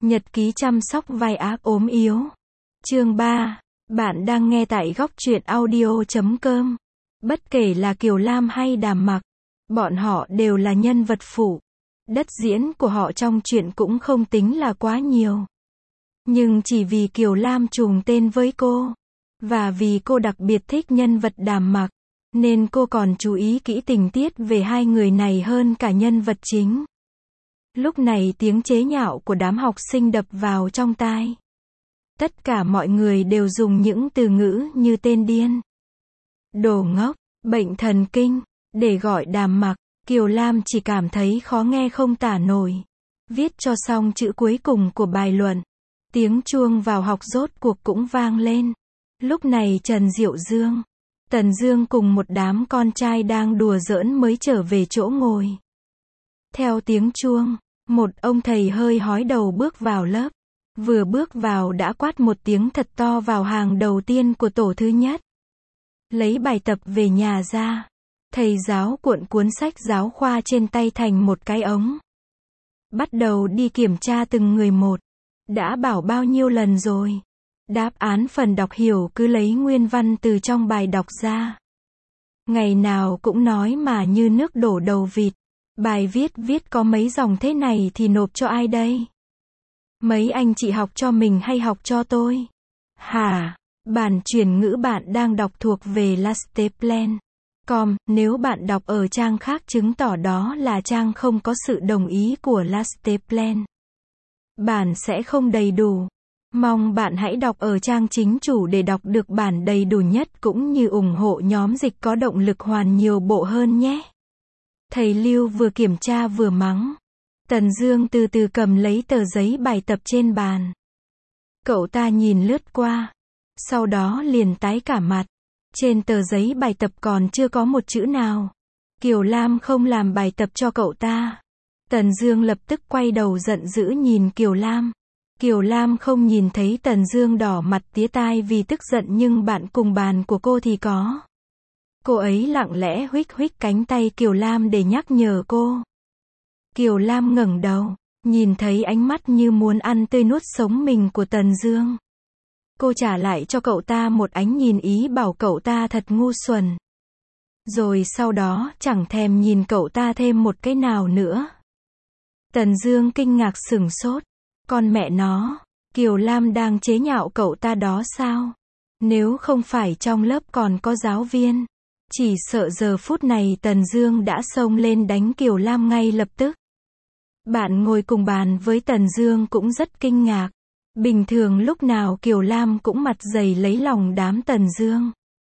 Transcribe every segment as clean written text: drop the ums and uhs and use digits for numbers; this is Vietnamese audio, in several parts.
Nhật ký chăm sóc vai ác ốm yếu. Chương 3. Bạn đang nghe tại góc truyện audio.com. Bất kể là Kiều Lam hay Đàm Mặc, bọn họ đều là nhân vật phụ. Đất diễn của họ trong truyện cũng không tính là quá nhiều. Nhưng chỉ vì Kiều Lam trùng tên với cô, và vì cô đặc biệt thích nhân vật Đàm Mặc, nên cô còn chú ý kỹ tình tiết về hai người này hơn cả nhân vật chính. Lúc này tiếng chế nhạo của đám học sinh đập vào trong tai. Tất cả mọi người đều dùng những từ ngữ như tên điên, đồ ngốc, bệnh thần kinh, để gọi Đàm Mặc. Kiều Lam chỉ cảm thấy khó nghe không tả nổi. Viết cho xong chữ cuối cùng của bài luận, tiếng chuông vào học rốt cuộc cũng vang lên. Lúc này Trần Diệu Dương, Tần Dương cùng một đám con trai đang đùa giỡn mới trở về chỗ ngồi. Theo tiếng chuông, một ông thầy hơi hói đầu bước vào lớp. Vừa bước vào đã quát một tiếng thật to vào hàng đầu tiên của tổ thứ nhất. Lấy bài tập về nhà ra. Thầy giáo cuộn cuốn sách giáo khoa trên tay thành một cái ống. Bắt đầu đi kiểm tra từng người một. Đã bảo bao nhiêu lần rồi. Đáp án phần đọc hiểu cứ lấy nguyên văn từ trong bài đọc ra. Ngày nào cũng nói mà như nước đổ đầu vịt. Bài viết có mấy dòng thế này thì nộp cho ai đây? Mấy anh chị học cho mình hay học cho tôi? Hả? Bản chuyển ngữ bạn đang đọc thuộc về Lasteplan.com, nếu bạn đọc ở trang khác chứng tỏ đó là trang không có sự đồng ý của Lasteplan. Bản sẽ không đầy đủ. Mong bạn hãy đọc ở trang chính chủ để đọc được bản đầy đủ nhất cũng như ủng hộ nhóm dịch có động lực hoàn nhiều bộ hơn nhé. Thầy Lưu vừa kiểm tra vừa mắng. Tần Dương từ từ cầm lấy tờ giấy bài tập trên bàn. Cậu ta nhìn lướt qua, sau đó liền tái cả mặt. Trên tờ giấy bài tập còn chưa có một chữ nào. Kiều Lam không làm bài tập cho cậu ta. Tần Dương lập tức quay đầu giận dữ nhìn Kiều Lam. Kiều Lam không nhìn thấy Tần Dương đỏ mặt tía tai vì tức giận nhưng bạn cùng bàn của cô thì có. Cô ấy lặng lẽ huých cánh tay Kiều Lam để nhắc nhở cô. Kiều Lam ngẩng đầu, nhìn thấy ánh mắt như muốn ăn tươi nuốt sống mình của Tần Dương. Cô trả lại cho cậu ta một ánh nhìn ý bảo cậu ta thật ngu xuẩn. Rồi sau đó chẳng thèm nhìn cậu ta thêm một cái nào nữa. Tần Dương kinh ngạc sửng sốt. Con mẹ nó, Kiều Lam đang chế nhạo cậu ta đó sao? Nếu không phải trong lớp còn có giáo viên, chỉ sợ giờ phút này Tần Dương đã xông lên đánh Kiều Lam ngay lập tức. Bạn ngồi cùng bàn với Tần Dương cũng rất kinh ngạc. Bình thường lúc nào Kiều Lam cũng mặt dày lấy lòng đám Tần Dương.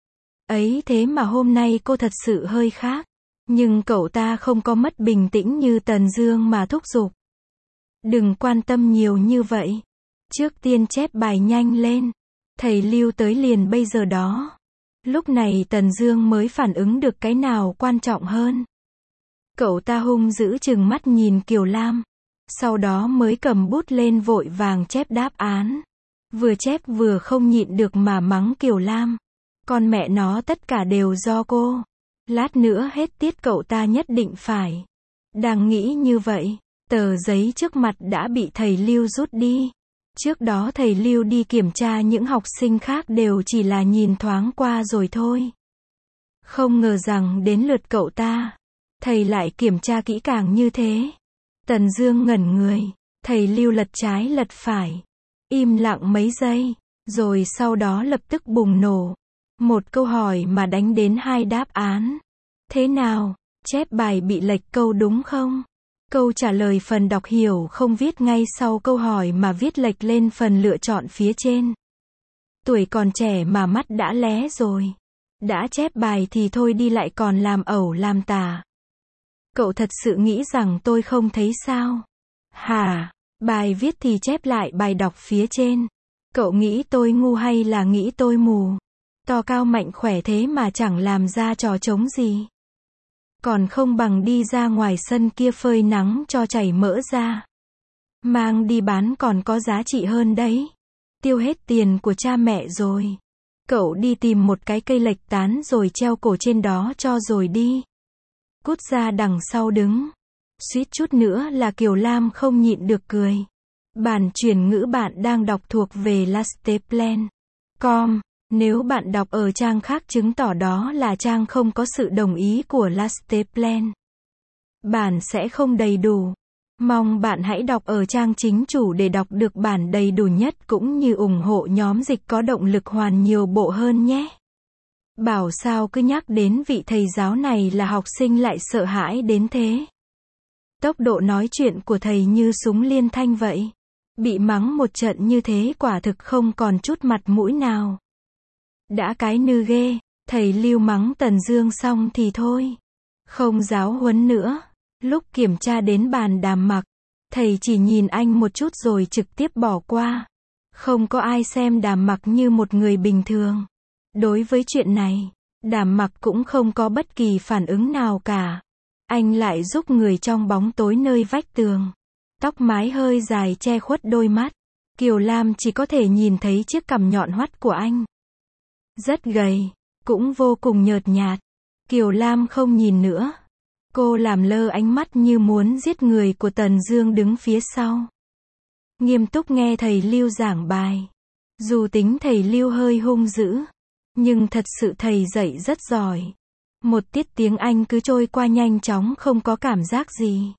Ấy thế mà hôm nay cô thật sự hơi khác. Nhưng cậu ta không có mất bình tĩnh như Tần Dương mà thúc giục. Đừng quan tâm nhiều như vậy. Trước tiên chép bài nhanh lên. Thầy Lưu tới liền bây giờ đó. Lúc này Tần Dương mới phản ứng được cái nào quan trọng hơn. Cậu ta hung dữ trừng mắt nhìn Kiều Lam. Sau đó mới cầm bút lên vội vàng chép đáp án. Vừa chép vừa không nhịn được mà mắng Kiều Lam. Con mẹ nó tất cả đều do cô. Lát nữa hết tiết cậu ta nhất định phải. Đang nghĩ như vậy, tờ giấy trước mặt đã bị thầy Lưu rút đi. Trước đó thầy Lưu đi kiểm tra những học sinh khác đều chỉ là nhìn thoáng qua rồi thôi. Không ngờ rằng đến lượt cậu ta, thầy lại kiểm tra kỹ càng như thế. Tần Dương ngẩn người, thầy Lưu lật trái lật phải, im lặng mấy giây, rồi sau đó lập tức bùng nổ. Một câu hỏi mà đánh đến hai đáp án. Thế nào, chép bài bị lệch câu đúng không? Câu trả lời phần đọc hiểu không viết ngay sau câu hỏi mà viết lệch lên phần lựa chọn phía trên. Tuổi còn trẻ mà mắt đã lé rồi. Đã chép bài thì thôi đi lại còn làm ẩu làm tả. Cậu thật sự nghĩ rằng tôi không thấy sao? Hả? Bài viết thì chép lại bài đọc phía trên. Cậu nghĩ tôi ngu hay là nghĩ tôi mù? To cao mạnh khỏe thế mà chẳng làm ra trò trống gì. Còn không bằng đi ra ngoài sân kia phơi nắng cho chảy mỡ ra. Mang đi bán còn có giá trị hơn đấy. Tiêu hết tiền của cha mẹ rồi. Cậu đi tìm một cái cây lệch tán rồi treo cổ trên đó cho rồi đi. Cút ra đằng sau đứng. Suýt chút nữa là Kiều Lam không nhịn được cười. Bản chuyển ngữ bạn đang đọc thuộc về Lasteplan.com. Nếu bạn đọc ở trang khác chứng tỏ đó là trang không có sự đồng ý của Lasteplan. Bản sẽ không đầy đủ. Mong bạn hãy đọc ở trang chính chủ để đọc được bản đầy đủ nhất cũng như ủng hộ nhóm dịch có động lực hoàn nhiều bộ hơn nhé. Bảo sao cứ nhắc đến vị thầy giáo này là học sinh lại sợ hãi đến thế. Tốc độ nói chuyện của thầy như súng liên thanh vậy. Bị mắng một trận như thế quả thực không còn chút mặt mũi nào. Đã cái nư ghê, thầy Lưu mắng Tần Dương xong thì thôi. Không giáo huấn nữa. Lúc kiểm tra đến bàn Đàm Mặc, thầy chỉ nhìn anh một chút rồi trực tiếp bỏ qua. Không có ai xem Đàm Mặc như một người bình thường. Đối với chuyện này, Đàm Mặc cũng không có bất kỳ phản ứng nào cả. Anh lại giúp người trong bóng tối nơi vách tường. Tóc mái hơi dài che khuất đôi mắt. Kiều Lam chỉ có thể nhìn thấy chiếc cằm nhọn hoắt của anh. Rất gầy, cũng vô cùng nhợt nhạt. Kiều Lam không nhìn nữa. Cô làm lơ ánh mắt như muốn giết người của Tần Dương đứng phía sau. Nghiêm túc nghe thầy Lưu giảng bài. Dù tính thầy Lưu hơi hung dữ, nhưng thật sự thầy dạy rất giỏi. Một tiết tiếng Anh cứ trôi qua nhanh chóng không có cảm giác gì.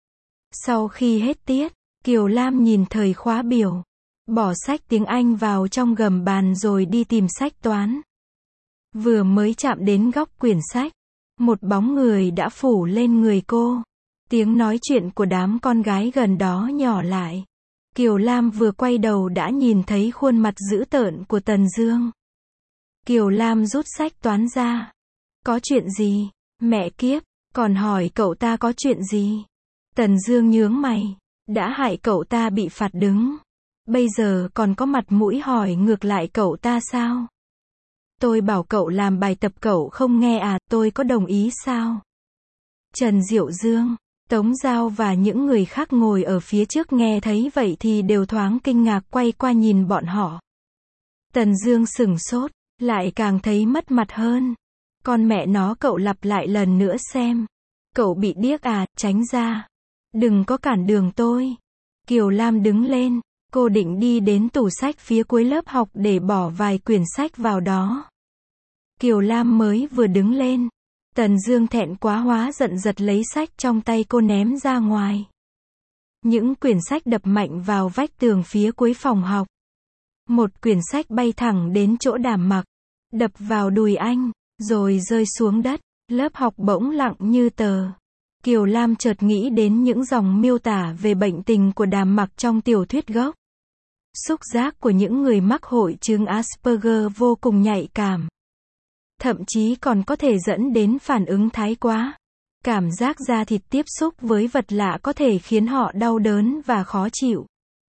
Sau khi hết tiết, Kiều Lam nhìn thời khóa biểu, bỏ sách tiếng Anh vào trong gầm bàn rồi đi tìm sách toán. Vừa mới chạm đến góc quyển sách, một bóng người đã phủ lên người cô. Tiếng nói chuyện của đám con gái gần đó nhỏ lại. Kiều Lam vừa quay đầu đã nhìn thấy khuôn mặt dữ tợn của Tần Dương. Kiều Lam rút sách toán ra. Có chuyện gì? Mẹ kiếp, còn hỏi cậu ta có chuyện gì? Tần Dương nhướng mày. Đã hại cậu ta bị phạt đứng. Bây giờ còn có mặt mũi hỏi ngược lại cậu ta sao? Tôi bảo cậu làm bài tập cậu không nghe à, tôi có đồng ý sao? Trần Diệu Dương, Tống Giao và những người khác ngồi ở phía trước nghe thấy vậy thì đều thoáng kinh ngạc quay qua nhìn bọn họ. Tần Dương sửng sốt, lại càng thấy mất mặt hơn. Con mẹ nó cậu lặp lại lần nữa xem. Cậu bị điếc à, tránh ra. Đừng có cản đường tôi. Kiều Lam đứng lên, cô định đi đến tủ sách phía cuối lớp học để bỏ vài quyển sách vào đó. Kiều Lam mới vừa đứng lên, Tần Dương thẹn quá hóa giận giật lấy sách trong tay cô ném ra ngoài. Những quyển sách đập mạnh vào vách tường phía cuối phòng học. Một quyển sách bay thẳng đến chỗ Đàm Mặc, đập vào đùi anh, rồi rơi xuống đất. Lớp học bỗng lặng như tờ. Kiều Lam chợt nghĩ đến những dòng miêu tả về bệnh tình của Đàm Mặc trong tiểu thuyết gốc. Xúc giác của những người mắc hội chứng Asperger vô cùng nhạy cảm. Thậm chí còn có thể dẫn đến phản ứng thái quá. Cảm giác da thịt tiếp xúc với vật lạ có thể khiến họ đau đớn và khó chịu.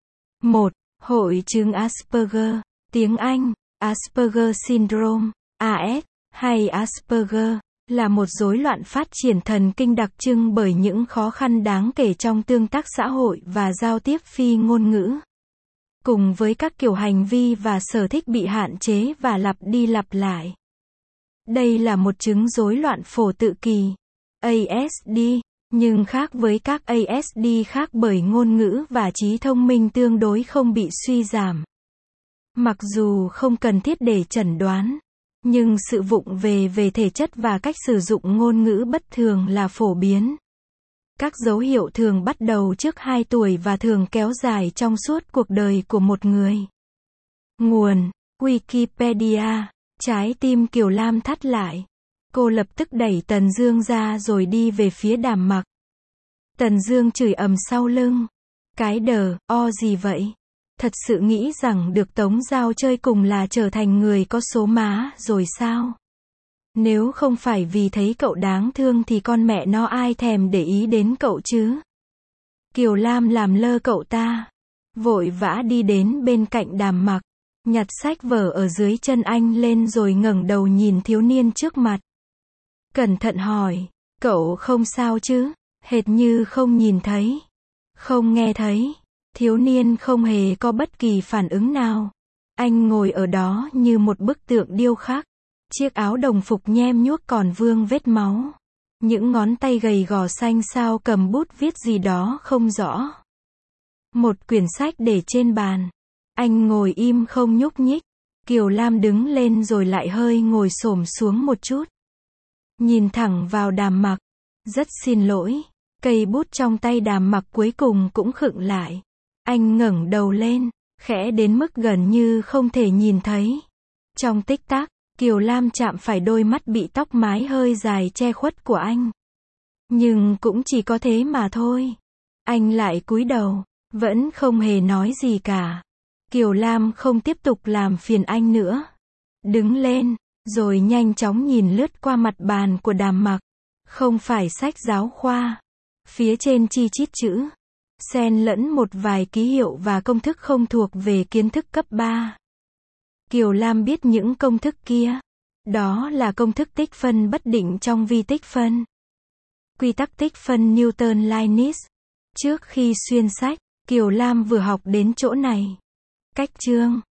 1. Hội chứng Asperger. Tiếng Anh, Asperger Syndrome, AS, hay Asperger, là một rối loạn phát triển thần kinh đặc trưng bởi những khó khăn đáng kể trong tương tác xã hội và giao tiếp phi ngôn ngữ. Cùng với các kiểu hành vi và sở thích bị hạn chế và lặp đi lặp lại. Đây là một chứng rối loạn phổ tự kỳ, ASD, nhưng khác với các ASD khác bởi ngôn ngữ và trí thông minh tương đối không bị suy giảm. Mặc dù không cần thiết để chẩn đoán, nhưng sự vụng về thể chất và cách sử dụng ngôn ngữ bất thường là phổ biến. Các dấu hiệu thường bắt đầu trước 2 tuổi và thường kéo dài trong suốt cuộc đời của một người. Nguồn: Wikipedia. Trái tim Kiều Lam thắt lại. Cô lập tức đẩy Tần Dương ra rồi đi về phía Đàm Mặc. Tần Dương chửi ầm sau lưng. Cái đờ, gì vậy? Thật sự nghĩ rằng được Tống Giao chơi cùng là trở thành người có số má rồi sao? Nếu không phải vì thấy cậu đáng thương thì con mẹ nó ai thèm để ý đến cậu chứ? Kiều Lam làm lơ cậu ta. Vội vã đi đến bên cạnh Đàm Mặc. Nhặt sách vở ở dưới chân anh lên rồi ngẩng đầu nhìn thiếu niên trước mặt. Cẩn thận hỏi, cậu không sao chứ? Hệt như không nhìn thấy. Không nghe thấy. Thiếu niên không hề có bất kỳ phản ứng nào. Anh ngồi ở đó như một bức tượng điêu khắc. Chiếc áo đồng phục nhem nhuốc còn vương vết máu. Những ngón tay gầy gò xanh xao cầm bút viết gì đó không rõ. Một quyển sách để trên bàn. Anh ngồi im không nhúc nhích. Kiều Lam đứng lên rồi lại hơi ngồi xổm xuống một chút. Nhìn thẳng vào Đàm Mặc. Rất xin lỗi. Cây bút trong tay Đàm Mặc cuối cùng cũng khựng lại. Anh ngẩng đầu lên, khẽ đến mức gần như không thể nhìn thấy. Trong tích tắc, Kiều Lam chạm phải đôi mắt bị tóc mái hơi dài che khuất của anh. Nhưng cũng chỉ có thế mà thôi. Anh lại cúi đầu, vẫn không hề nói gì cả. Kiều Lam không tiếp tục làm phiền anh nữa. Đứng lên, rồi nhanh chóng nhìn lướt qua mặt bàn của Đàm Mặc. Không phải sách giáo khoa. Phía trên chi chít chữ. Xen lẫn một vài ký hiệu và công thức không thuộc về kiến thức cấp 3. Kiều Lam biết những công thức kia. Đó là công thức tích phân bất định trong vi tích phân. Quy tắc tích phân Newton-Leibniz. Trước khi xuyên sách, Kiều Lam vừa học đến chỗ này. Cách chương